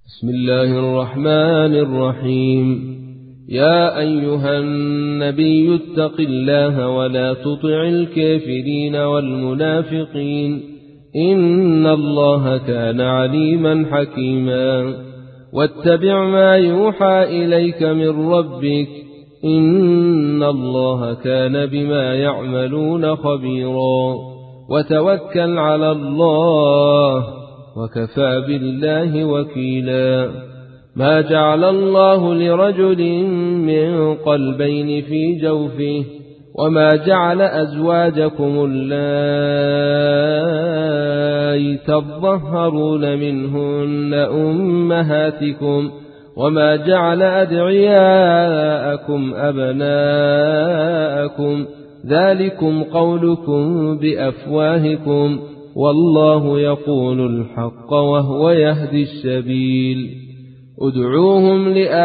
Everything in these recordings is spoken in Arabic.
بسم الله الرحمن الرحيم. يا أيها النبي اتق الله ولا تطع الكافرين والمنافقين إن الله كان عليما حكيما. واتبع ما يوحى إليك من ربك إن الله كان بما يعملون خبيرا. وتوكل على الله وكفى بالله وكيلا. ما جعل الله لرجل من قلبين في جوفه وما جعل أزواجكم اللائي تظهرون منهن أمهاتكم وما جعل أدعياءكم أبناءكم ذلكم قولكم بأفواهكم والله يقول الحق وهو يهدي السبيل. ادعوهم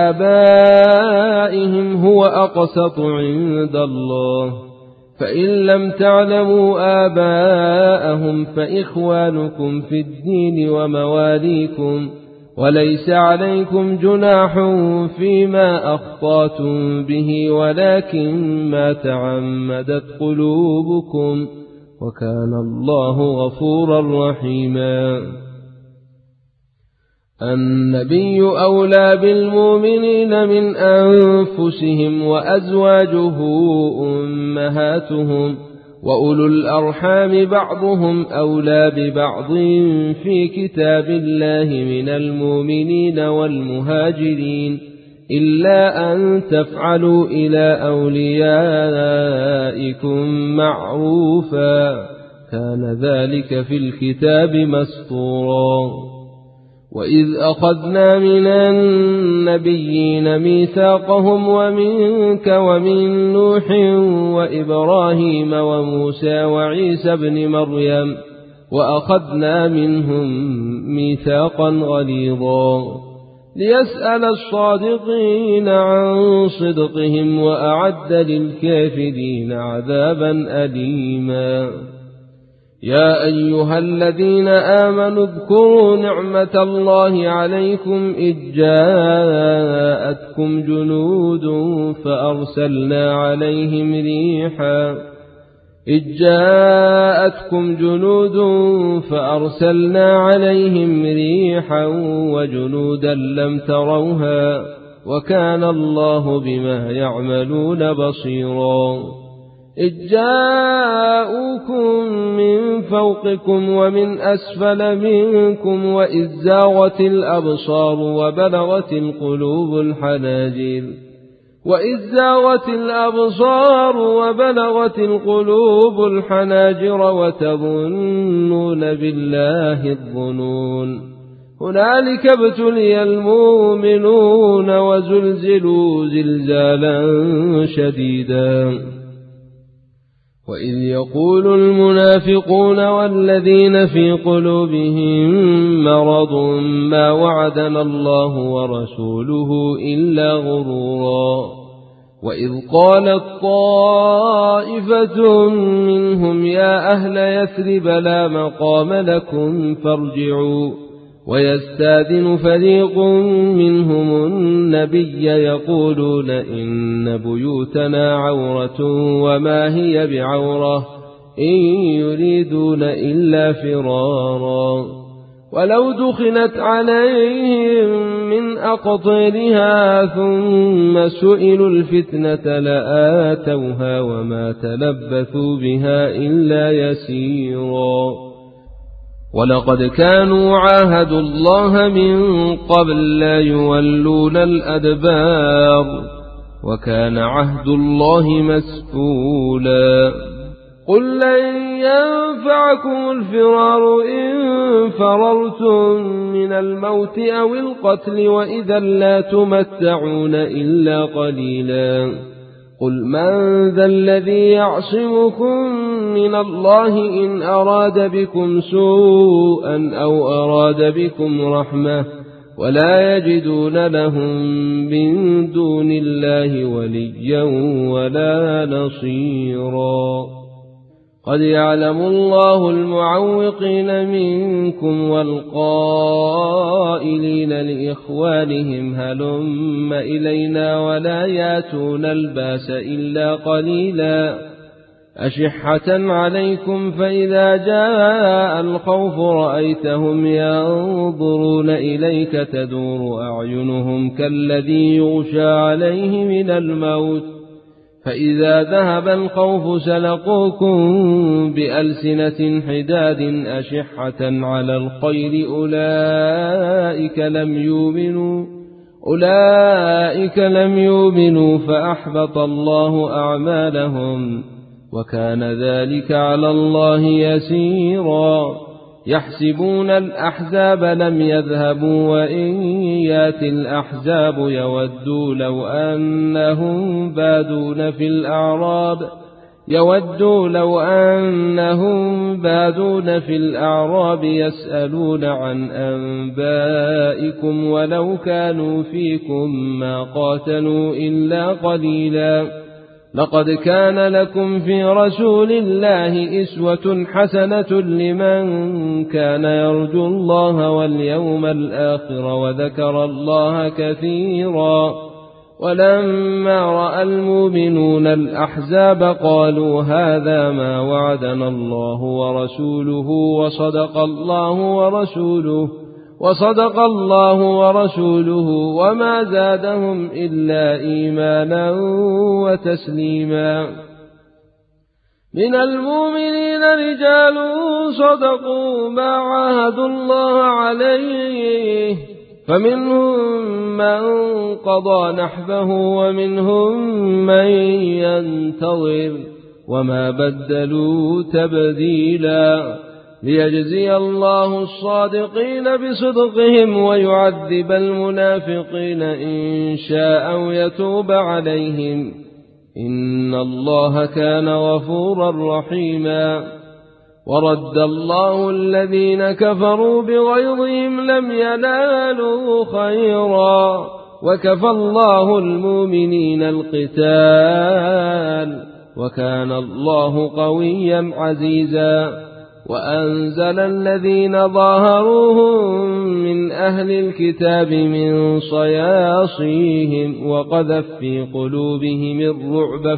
لآبائهم هو أقسط عند الله فإن لم تعلموا آباءهم فإخوانكم في الدين ومواليكم وليس عليكم جناح فيما أخطأتم به ولكن ما تعمدت قلوبكم وكان الله غفورا رحيما. النبي أولى بالمؤمنين من أنفسهم وأزواجه أمهاتهم وأولو الأرحام بعضهم أولى ببعض في كتاب الله من المؤمنين والمهاجرين إلا أن تفعلوا إلى أوليائكم معروفا كان ذلك في الكتاب مسطورا. وإذ أخذنا من النبيين ميثاقهم ومنك ومن نوح وإبراهيم وموسى وعيسى بن مريم وأخذنا منهم ميثاقا غليظا ليسأل الصادقين عن صدقهم وأعد للكافرين عذابا أليما. يا أيها الذين آمنوا اذكروا نعمة الله عليكم إذ جاءتكم جنود فأرسلنا عليهم ريحا وجنودا لم تروها وكان الله بما يعملون بصيرا. إذ جاءوكم من فوقكم ومن أسفل منكم وإذ زاغت الأبصار وبلغت القلوب الحناجر وتظنون بالله الظنون. هنالك ابتلي المؤمنون وزلزلوا زلزالا شديدا. وإذ يقول المنافقون والذين في قلوبهم مرض ما وعدنا الله ورسوله إلا غرورا. وإذ قالت طائفة منهم يا أهل يثرب لا مقام لكم فارجعوا ويستاذن فريق منهم النبي يقولون إن بيوتنا عورة وما هي بعورة إن يريدون إلا فرارا. ولو دخلت عليهم من أقطارها ثم سئلوا الفتنة لآتوها وما تلبثوا بها إلا يسيرا. ولقد كانوا عاهدوا الله من قبل لا يولون الأدبار وكان عهد الله مسئولا. قل لن ينفعكم الفرار إن فررتم من الموت أو القتل وإذا لا تمتعون إلا قليلا. قل من ذا الذي يعصمكم من الله إن أراد بكم سوءا أو أراد بكم رحمة ولا يجدون لهم من دون الله وليا ولا نصيرا. قد يعلم الله المعوقين منكم والقائلين لإخوانهم هلم إلينا ولا ياتون الباس إلا قليلا أشحة عليكم فإذا جاء الخوف رأيتهم ينظرون إليك تدور أعينهم كالذي يغشى عليه من الموت فإذا ذهب الخوف سلقوكم بألسنة حداد أشحة على الخير أولئك لم يؤمنوا فأحبط الله أعمالهم وكان ذلك على الله يسيرا يحسبون الأحزاب لم يذهبوا وإن يأتي الأحزاب يودوا لو أنهم بادون في الأعراب يسألون عن أنبائكم ولو كانوا فيكم ما قاتلوا إلا قليلا لقد كان لكم في رسول الله أسوة حسنة لمن كان يرجو الله واليوم الآخر وذكر الله كثيرا ولما رأى المؤمنون الأحزاب قالوا هذا ما وعدنا الله ورسوله وصدق الله ورسوله وما زادهم إلا إيمانا وتسليما من المؤمنين رجال صدقوا ما عاهدوا الله عليه فمنهم من قضى نحبه ومنهم من ينتظر وما بدلوا تبديلا ليجزي الله الصادقين بصدقهم ويعذب المنافقين إن شاء أو يتوب عليهم إن الله كان غفورا رحيما ورد الله الذين كفروا بغيظهم لم ينالوا خيرا وكفى الله المؤمنين القتال وكان الله قويا عزيزا وأنزل الذين ظاهروهم من أهل الكتاب من صياصيهم وقذف في قلوبهم الرعب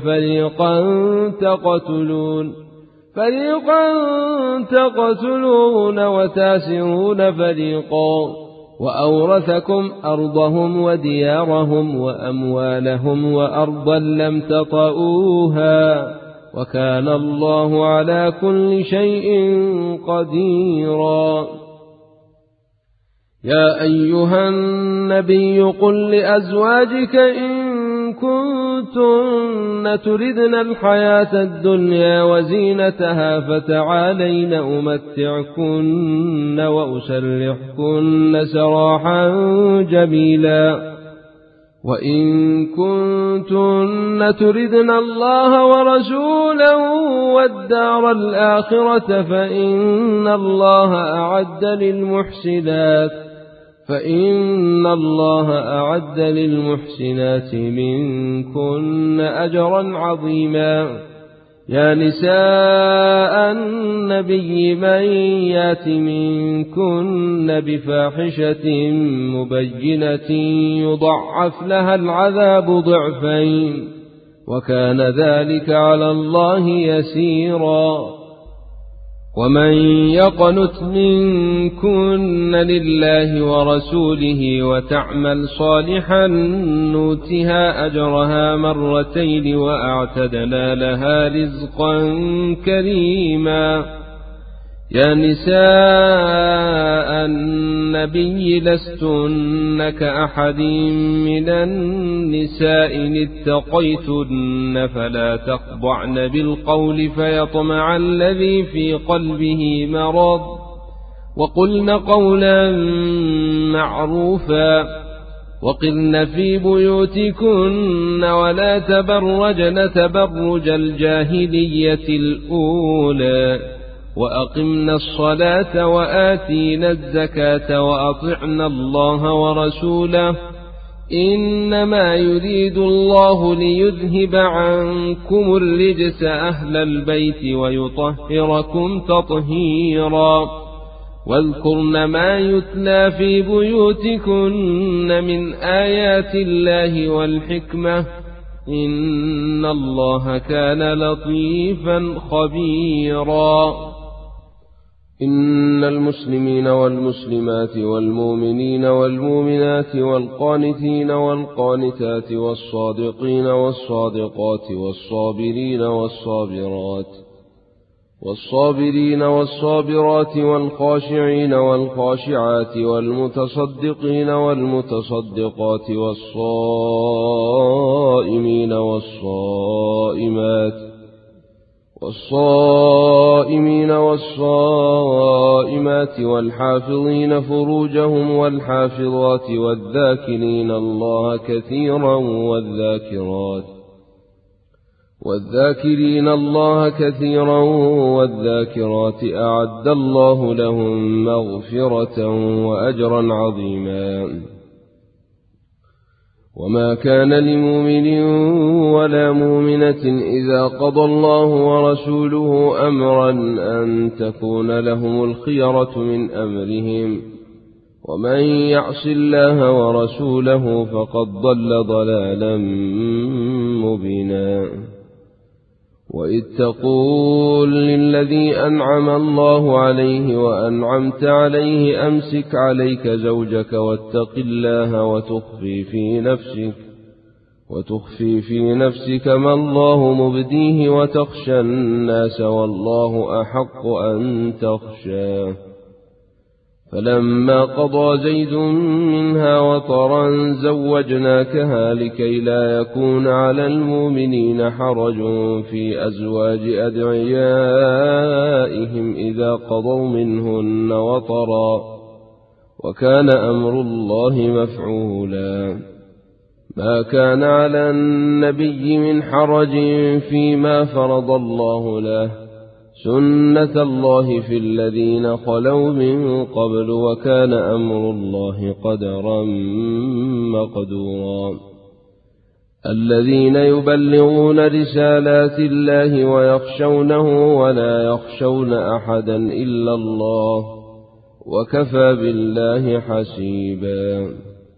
فريقا تقتلون وتاسرون فريقا وأورثكم أرضهم وديارهم وأموالهم وأرضا لم تطئوها وكان الله على كل شيء قديرا يا أيها النبي قل لأزواجك إن كنتن تردن الحياة الدنيا وزينتها فتعالين أمتعكن وأسرحكن سراحا جميلا وإن كنتن تردن الله ورسوله والدار الآخرة فإن الله أعد للمحسنات منكن أجرا عظيما يا نساء النبي من يات منكن بفاحشة مبينة يضعف لها العذاب ضعفين وكان ذلك على الله يسيرا ومن يقنت منكن لله ورسوله وتعمل صالحا نؤتها أجرها مرتين وأعتدنا لها رزقا كريما يا نساء النبي لستن كأحد من النساء إن اتقيتن فلا تخضعن بالقول فيطمع الذي في قلبه مرض وقلن قولا معروفا وقرن في بيوتكن ولا تبرجن تبرج الجاهلية الأولى وأقمنا الصلاة وآتينا الزكاة وأطعنا الله ورسوله إنما يريد الله ليذهب عنكم الرجس أهل البيت ويطهركم تطهيرا واذكرن ما يتلى في بيوتكن من آيات الله والحكمة إن الله كان لطيفا خبيرا. إن المسلمين والمسلمات والمؤمنين والمؤمنات والقانتين والقانتات والصادقين والصادقات والصابرين والصابرات والخاشعين والخاشعات والمتصدقين والمتصدقات والصائمين والصائمات والحافظين فروجهم والحافظات والذاكرين الله كثيرا والذاكرات أعد الله لهم مغفرة وأجرا عظيما. وما كان لمؤمن ولا مؤمنة إذا قضى الله ورسوله أمرا أن تكون لهم الخيرة من أمرهم ومن يعص الله ورسوله فقد ضل ضلالا مبينا. وإذ تقول للذي أنعم الله عليه وأنعمت عليه أمسك عليك زوجك واتق الله وتخفي في نفسك ما الله مبديه وتخشى الناس والله أحق أن تخشاه. فلما قضى زيد منها وطرا زوجناكها لكي لا يكون على المؤمنين حرج في أزواج أدعيائهم إذا قضوا منهن وطرا وكان أمر الله مفعولا. ما كان على النبي من حرج فيما فرض الله له سنة الله في الذين خلوا من قبل وكان أمر الله قدرا مقدورا. الذين يبلغون رسالات الله ويخشونه ولا يخشون أحدا إلا الله وكفى بالله حسيبا.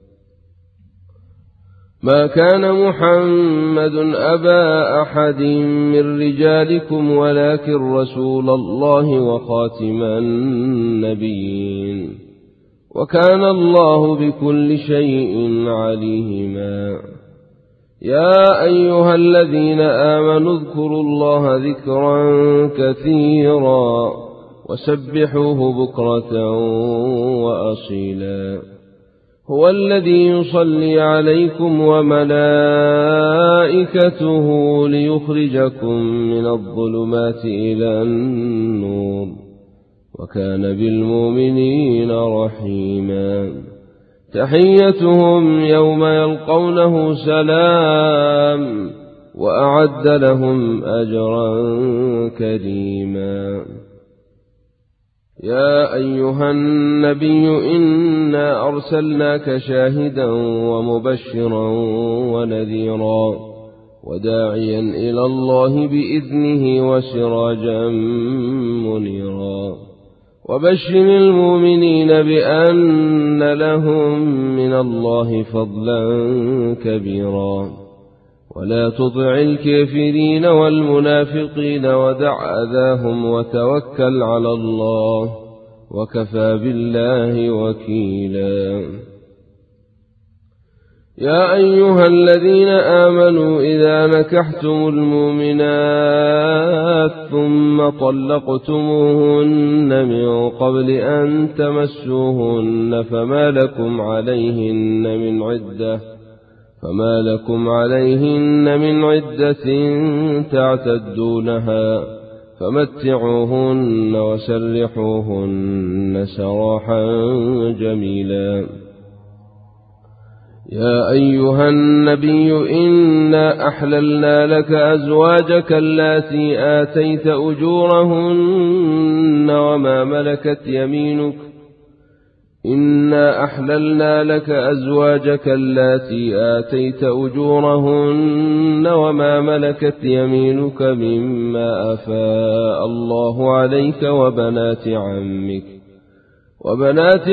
ما كان محمد أبا أحد من رجالكم ولكن رسول الله وخاتم النبيين وكان الله بكل شيء عليما. يا أيها الذين آمنوا اذكروا الله ذكرا كثيرا وسبحوه بكرة وأصيلا. هو الذي يصلي عليكم وملائكته ليخرجكم من الظلمات إلى النور وكان بالمؤمنين رحيما. تحيتهم يوم يلقونه سلام وأعد لهم أجرا كريما. يا أيها النبي إنا أرسلناك شاهدا ومبشرا ونذيرا وداعيا إلى الله بإذنه وسراجا منيرا. وبشر المؤمنين بأن لهم من الله فضلا كبيرا. ولا تطع الكافرين والمنافقين ودع أذاهم وتوكل على الله وكفى بالله وكيلا. يا أيها الذين آمنوا إذا نكحتم المؤمنات ثم طلقتموهن من قبل أن تمسوهن فما لكم عليهن من عدة تعتدونها فمتعوهن وسرحوهن سراحا جميلا. يا أيها النبي إنا أحللنا لك أزواجك اللاتي آتيت أجورهن وما ملكت يمينك إنا أحللنا لك أزواجك اللاتي آتيت أجورهن وما ملكت يمينك مما أفاء الله عليك وبنات عمك وبنات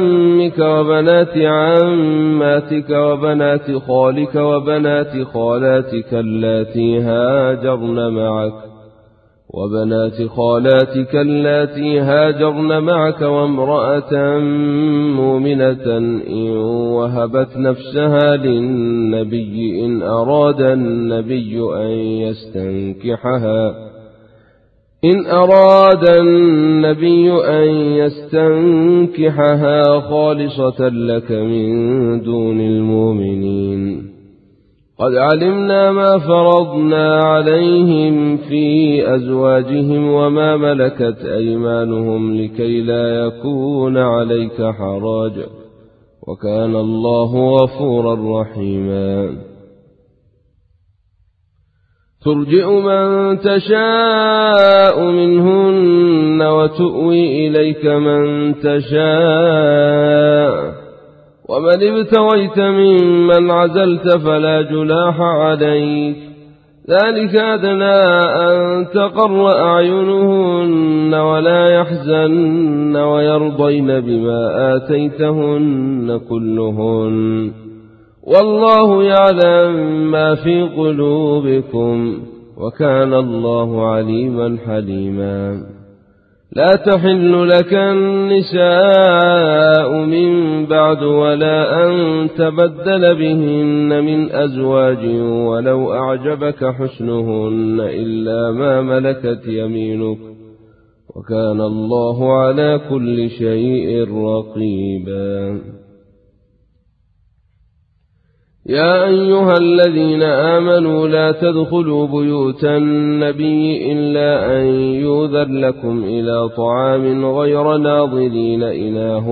عماتك وبنات خالك وبنات خالاتك اللاتي هاجرن معك وامرأة مؤمنة إن وهبت نفسها للنبي إن أراد النبي أن يستنكحها خالصة لك من دون المؤمنين قد علمنا ما فرضنا عليهم في أزواجهم وما ملكت أيمانهم لكي لا يكون عليك حرج وكان الله غفورا رحيما ترجئ من تشاء منهن وتؤوي إليك من تشاء ومن ابتغيت ممن عزلت فلا جناح عليك ذلك أدنى أن تقر أعينهن ولا يحزن ويرضين بما آتيتهن كلهن والله يعلم ما في قلوبكم وكان الله عليما حليما لا تحل لك النساء من بعد ولا أن تبدل بهن من أزواج ولو أعجبك حسنهن إلا ما ملكت يمينك وكان الله على كل شيء رقيبا يا أيها الذين آمنوا لا تدخلوا بيوت النبي إلا أن يؤذن لكم إلى طعام غير ناظرين إناه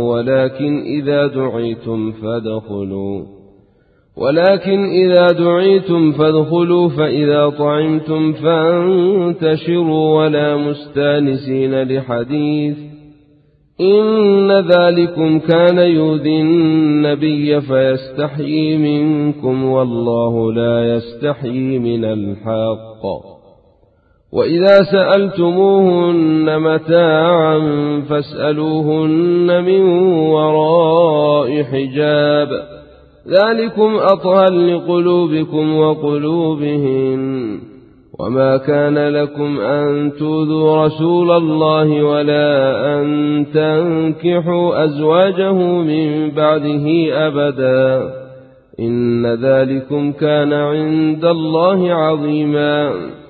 ولكن إذا دعيتم فادخلوا فإذا طعمتم فانتشروا ولا مستانسين لحديث إن ذلكم كان يؤذي النبي فيستحيي منكم والله لا يستحيي من الحق وإذا سألتموهن متاعا فاسألوهن من وراء حجاب ذلكم أطهر لقلوبكم وقلوبهن وما كان لكم أن تؤذوا رسول الله ولا أن تنكحوا أزواجه من بعده أبدا إن ذلكم كان عند الله عظيما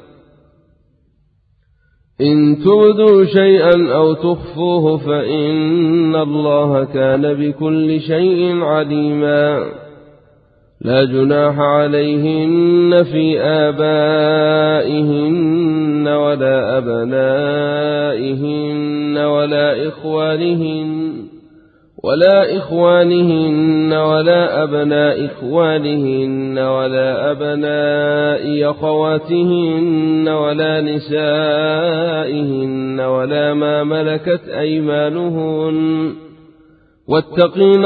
إن تبدوا شيئا أو تخفوه فإن الله كان بكل شيء عليما لا جناح عليهن في آبائهن ولا أبنائهن ولا إخوانهن ولا أبناء إخوانهن ولا أبناء أخواتهن ولا نسائهن ولا ما ملكت أيمانهن واتقين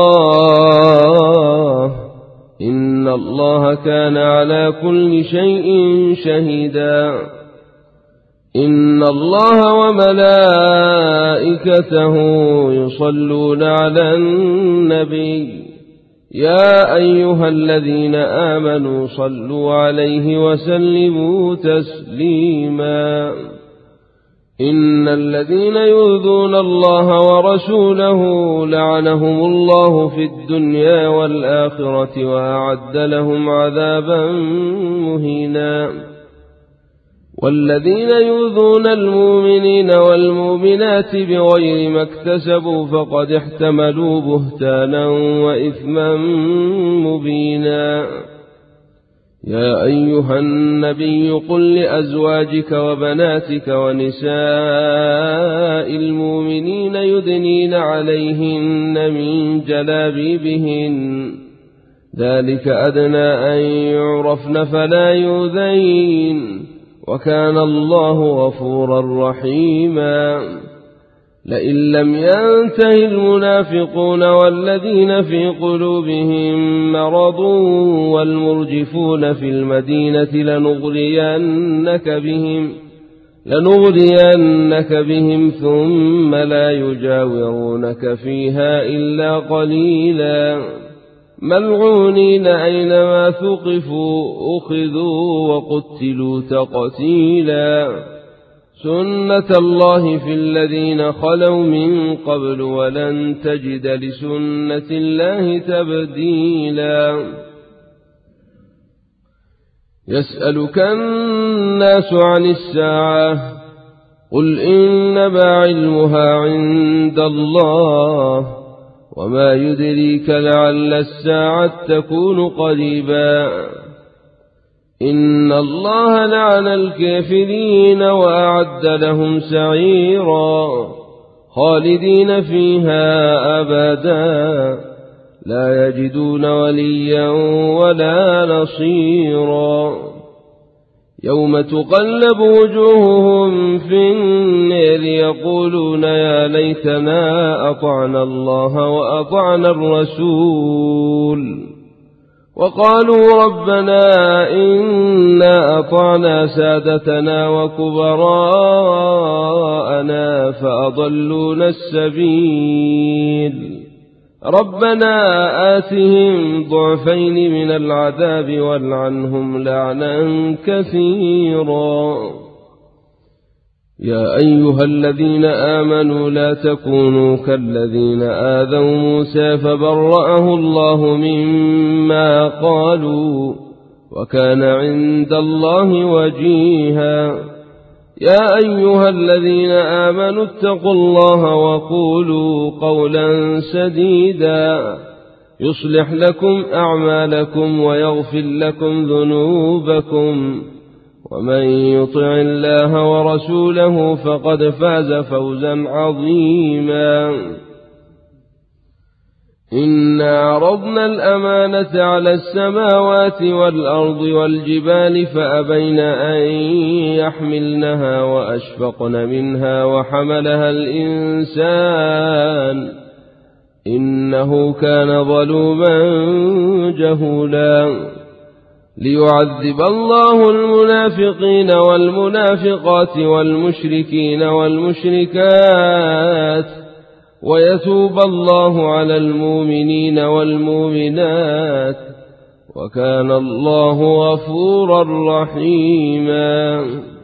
الله إن الله كان على كل شيء شهيدا إن الله وملائكته يصلون على النبي يا أيها الذين آمنوا صلوا عليه وسلموا تسليما إن الذين يؤذون الله ورسوله لعنهم الله في الدنيا والآخرة وأعد لهم عذابا مهينا والذين يؤذون المؤمنين والمؤمنات بغير ما اكتسبوا فقد احتملوا بهتانا وإثما مبينا يا أيها النبي قل لأزواجك وبناتك ونساء المؤمنين يدنين عليهن من جلابيبهن ذلك أدنى أن يعرفن فلا يؤذين وكان الله غفورا رحيما لئن لم ينته المنافقون والذين في قلوبهم مرض والمرجفون في المدينة لنغرينك بهم ثم لا يجاورونك فيها إلا قليلا ملعونين أينما ثقفوا أخذوا وقتلوا تقتيلا سنة الله في الذين خلوا من قبل ولن تجد لسنة الله تبديلا يسألك الناس عن الساعة قل إنما علمها عند الله وما يدريك لعل الساعة تكون قريبا إن الله لعن الكافرين وأعد لهم سعيرا خالدين فيها أبدا لا يجدون وليا ولا نصيرا يوم تقلب وجوههم في النار يقولون يا ليتنا أطعنا الله وأطعنا الرسول وقالوا ربنا إنا أطعنا سادتنا وكبراءنا فأضلونا السبيل ربنا آتهم ضعفين من العذاب والعنهم لعنا كثيرا يا أيها الذين آمنوا لا تكونوا كالذين آذوا موسى فبرأه الله مما قالوا وكان عند الله وجيها يا أيها الذين آمنوا اتقوا الله وقولوا قولا سديدا يصلح لكم أعمالكم ويغفر لكم ذنوبكم ومن يطع الله ورسوله فقد فاز فوزا عظيما إنا عرضنا الأمانة على السماوات والأرض والجبال فأبين أن يحملنها وأشفقن منها وحملها الإنسان إنه كان ظلوما جهولا ليعذب الله المنافقين والمنافقات والمشركين والمشركات ويتوب الله على المؤمنين والمؤمنات وكان الله غفورا رحيما